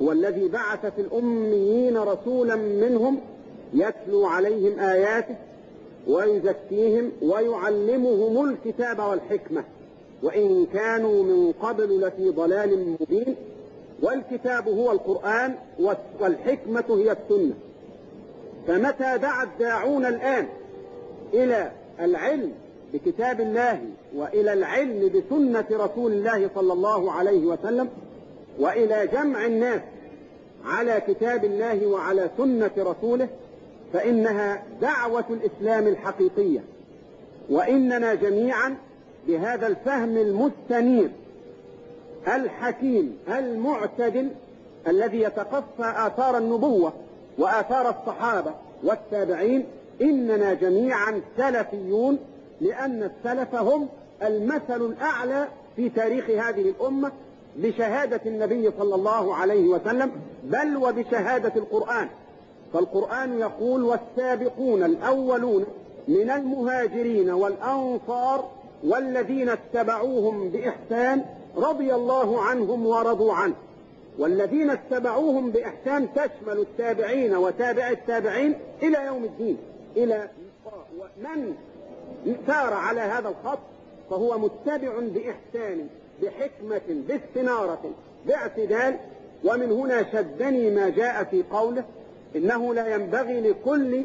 هو الذي بعث في الأميين رسولا منهم يتلو عليهم آياته ويزكيهم ويعلمهم الكتاب والحكمة وإن كانوا من قبل لفي ضلال مبين. والكتاب هو القرآن والحكمة هي السنة. فمتى دعا الداعون الآن إلى العلم بكتاب الله وإلى العلم بسنة رسول الله صلى الله عليه وسلم وإلى جمع الناس على كتاب الله وعلى سنة رسوله فإنها دعوة الإسلام الحقيقية. وإننا جميعا بهذا الفهم المستنير الحكيم المعتدل الذي يتقصى آثار النبوة وآثار الصحابة والتابعين، إننا جميعا سلفيون، لأن السلف هم المثل الأعلى في تاريخ هذه الأمة بشهادة النبي صلى الله عليه وسلم، بل وبشهادة القرآن. فالقرآن يقول: والسابقون الأولون من المهاجرين والأنصار والذين اتبعوهم بإحسان رضي الله عنهم ورضوا عنه. والذين اتبعوهم بإحسان تشمل التابعين وتابع التابعين إلى يوم الدين، إلى من سار على هذا الخط فهو متبع بإحسان بحكمة باستنارة باعتدال. ومن هنا شدني ما جاء في قوله: إنه لا ينبغي لكل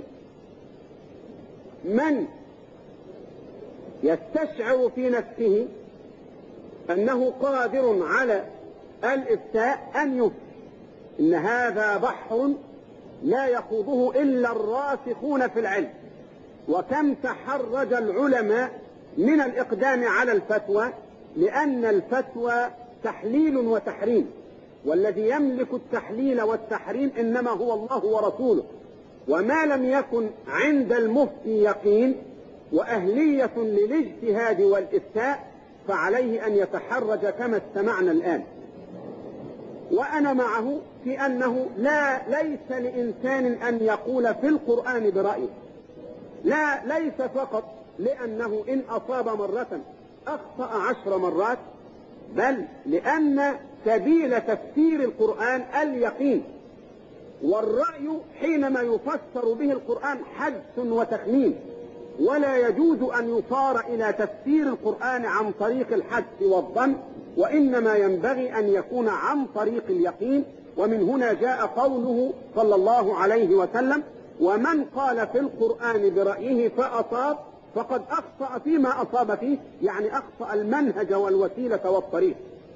من يستشعر في نفسه أنه قادر على الإفتاء أن يفتي. إن هذا بحر لا يخوضه إلا الراسخون في العلم. وكم تحرج العلماء من الإقدام على الفتوى، لأن الفتوى تحليل وتحريم، والذي يملك التحليل والتحريم إنما هو الله ورسوله. وما لم يكن عند المفتي يقين وأهلية للاجتهاد والإفتاء فعليه أن يتحرج كما استمعنا الآن. وأنا معه في أنه ليس لإنسان أن يقول في القرآن برأيه، ليس فقط لأنه إن أصاب مرة أخطأ 10 مرات، بل لأن سبيل تفسير القرآن اليقين. والرأي حينما يفسر به القرآن حدس وتخمين، ولا يجوز أن يصار إلى تفسير القرآن عن طريق الحدس والظن، وإنما ينبغي أن يكون عن طريق اليقين. ومن هنا جاء قوله صلى الله عليه وسلم: ومن قال في القرآن برأيه فأصاب فقد أخطأ فيما أصاب فيه، يعني أخطأ المنهج والوسيلة والطريق.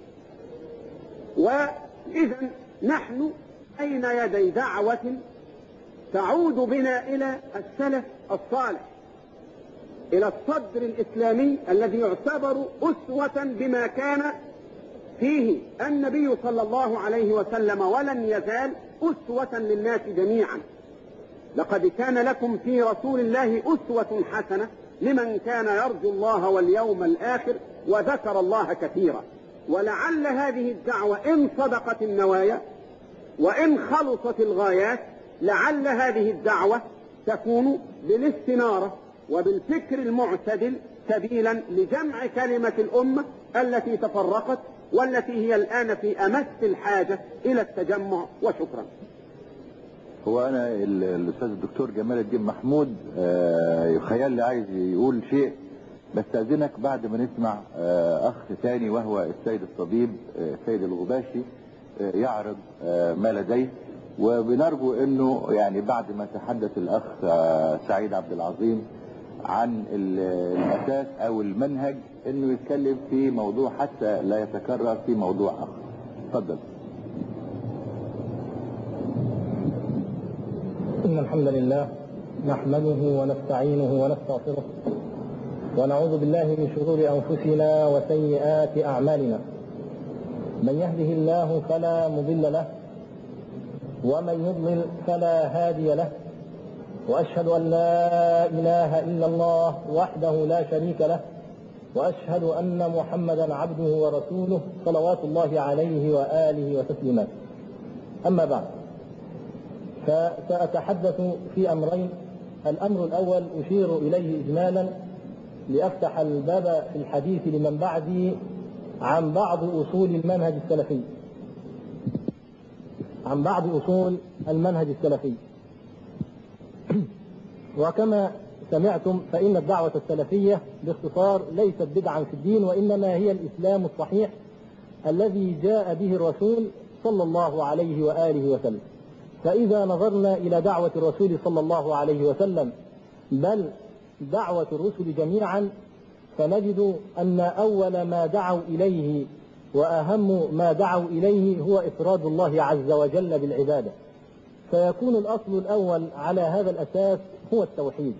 وإذا نحن بين يدي دعوة تعود بنا إلى السلف الصالح، إلى الصدر الإسلامي الذي يعتبر أسوة بما كان فيه النبي صلى الله عليه وسلم، ولن يزال أسوة للناس جميعا. لقد كان لكم في رسول الله أسوة حسنة لمن كان يرجو الله واليوم الآخر وذكر الله كثيرا. ولعل هذه الدعوة إن صدقت النوايا وإن خلصت الغايات، لعل هذه الدعوة تكون بالاستنارة وبالفكر المعتدل سبيلا لجمع كلمة الأمة التي تفرقت والتي هي الآن في أمس الحاجة إلى التجمع. وشكرا. هو أنا الأستاذ الدكتور جمال الدين محمود يخيل لي عايز يقول شيء، بس أذنك بعد ما نسمع أخ ثاني وهو السيد الطبيب سيد الغباشي يعرض ما لديه. وبنرجو أنه يعني بعد ما تحدث الأخ سعيد عبد العظيم عن الأساس أو المنهج أنه يتكلم في موضوع حتى لا يتكرر في موضوع آخر. تفضل. إن الحمد لله نحمده ونستعينه ونستغفره ونعوذ بالله من شرور أنفسنا وسيئات أعمالنا. من يهده الله فلا مضل له ومن يضلل فلا هادي له. وأشهد أن لا إله إلا الله وحده لا شريك له، وأشهد أن محمدا عبده ورسوله صلوات الله عليه وآله وتسليماته. أما بعد، فسأتحدث في أمرين. الأمر الأول أشير إليه إجمالا لأفتح الباب في الحديث لمن بعدي عن بعض أصول المنهج السلفي. عن بعض أصول المنهج السلفي. وكما سمعتم فإن الدعوة السلفية باختصار ليست بدعا في الدين، وإنما هي الإسلام الصحيح الذي جاء به الرسول صلى الله عليه وآله وسلم. فإذا نظرنا إلى دعوة الرسول صلى الله عليه وسلم بل دعوة الرسل جميعا، فنجد أن أول ما دعوا إليه وأهم ما دعوا إليه هو إفراد الله عز وجل بالعبادة، فيكون الأصل الأول على هذا الأساس هو التوحيد.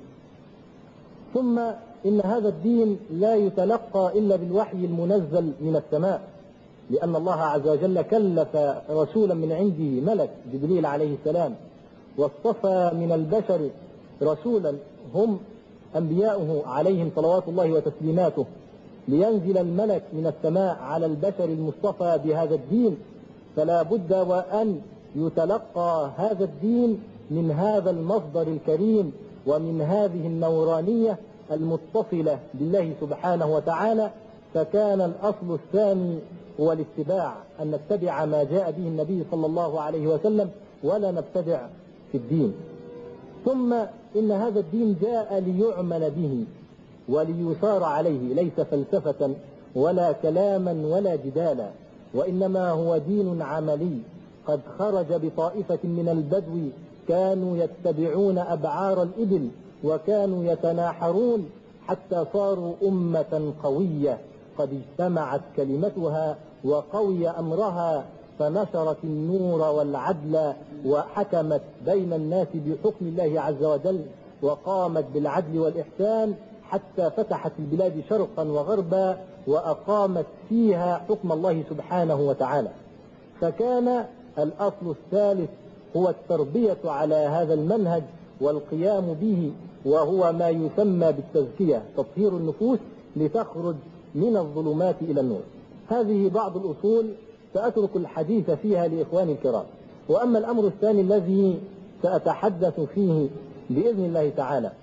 ثم إن هذا الدين لا يتلقى إلا بالوحي المنزل من السماء، لأن الله عز وجل كلف رسولا من عنده ملك جبريل عليه السلام، واصطفى من البشر رسولا هم أنبياؤه عليهم صلوات الله وتسليماته، لينزل الملك من السماء على البشر المصطفى بهذا الدين. فلا بد وأن يتلقى هذا الدين من هذا المصدر الكريم ومن هذه النورانية المتصلة بالله سبحانه وتعالى. فكان الأصل الثاني هو الاتباع، أن نتبع ما جاء به النبي صلى الله عليه وسلم ولا نبتدع في الدين. ثم إن هذا الدين جاء ليعمل به وليثار عليه، ليس فلسفة ولا كلاما ولا جدالا، وإنما هو دين عملي. قد خرج بطائفة من البدو كانوا يتبعون أبعار الإبل وكانوا يتناحرون حتى صاروا أمة قوية قد اجتمعت كلمتها وقوي أمرها، فنشرت النور والعدل وحكمت بين الناس بحكم الله عز وجل، وقامت بالعدل والإحسان حتى فتحت البلاد شرقا وغربا وأقامت فيها حكم الله سبحانه وتعالى. فكان الأصل الثالث هو التربية على هذا المنهج والقيام به، وهو ما يسمى بالتزكية، تطهير النفوس لتخرج من الظلمات إلى النور. هذه بعض الأصول سأترك الحديث فيها لإخواني الكرام. وأما الأمر الثاني الذي سأتحدث فيه بإذن الله تعالى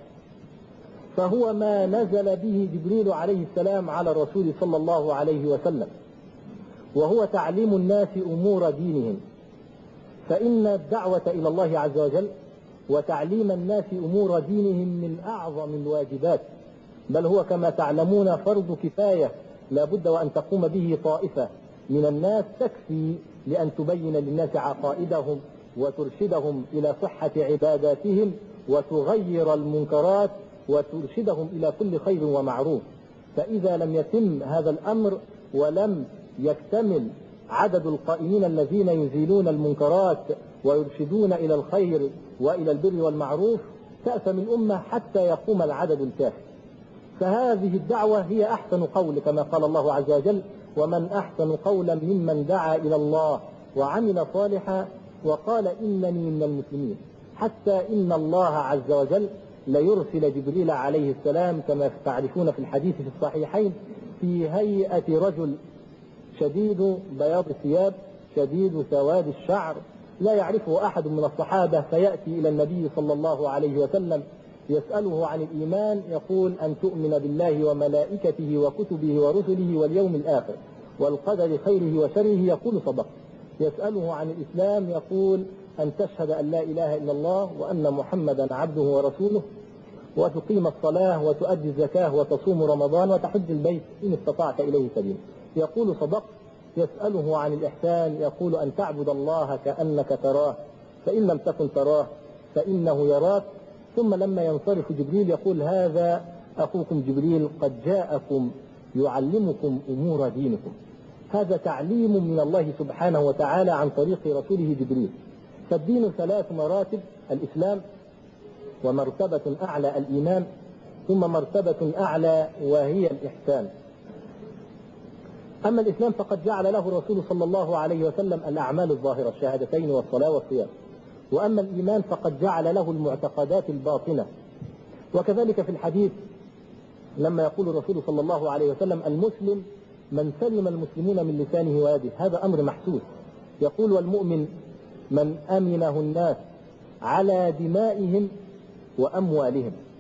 فهو ما نزل به جبريل عليه السلام على الرسول صلى الله عليه وسلم، وهو تعليم الناس أمور دينهم. فإن الدعوة إلى الله عز وجل وتعليم الناس أمور دينهم من أعظم الواجبات، بل هو كما تعلمون فرض كفاية لا بد وأن تقوم به طائفة من الناس تكفي لأن تبين للناس عقائدهم وترشدهم إلى صحة عباداتهم وتغير المنكرات وترشدهم إلى كل خير ومعروف. فإذا لم يتم هذا الأمر ولم يكتمل عدد القائمين الذين يزيلون المنكرات ويرشدون إلى الخير وإلى البر والمعروف تأثم الأمة حتى يقوم العدد الكافي. فهذه الدعوة هي أحسن قول، كما قال الله عز وجل: ومن أحسن قولا ممن دعا إلى الله وعمل صالحا وقال إنني من المسلمين. حتى إن الله عز وجل ليرسل جبريل عليه السلام كما تعرفون في الحديث في الصحيحين في هيئة رجل شديد بياض الثياب شديد سواد الشعر لا يعرفه أحد من الصحابة، فيأتي إلى النبي صلى الله عليه وسلم يسأله عن الإيمان، يقول: أن تؤمن بالله وملائكته وكتبه ورسله واليوم الآخر والقدر خيره وشره، يقول: صدق. يسأله عن الإسلام، يقول: أن تشهد أن لا إله إلا الله وأن محمدا عبده ورسوله وتقيم الصلاة وتؤدي الزكاة وتصوم رمضان وتحج البيت إن استطعت إليه سبيلا، يقول: صدق. يسأله عن الإحسان، يقول: أن تعبد الله كأنك تراه فإن لم تكن تراه فإنه يراك. ثم لما ينصرف جبريل يقول: هذا أخوكم جبريل قد جاءكم يعلمكم أمور دينكم. هذا تعليم من الله سبحانه وتعالى عن طريق رسوله جبريل. فالدين 3 مراتب: الإسلام، ومرتبة أعلى الإيمان، ثم مرتبة أعلى وهي الإحسان. أما الإسلام فقد جعل له الرسول صلى الله عليه وسلم الأعمال الظاهرة، الشهادتين والصلاة والصيام. وأما الإيمان فقد جعل له المعتقدات الباطنة. وكذلك في الحديث لما يقول الرسول صلى الله عليه وسلم: المسلم من سلم المسلمون من لسانه ويده، هذا أمر محسوس. يقول: والمؤمن من أمنه الناس على دمائهم وأموالهم.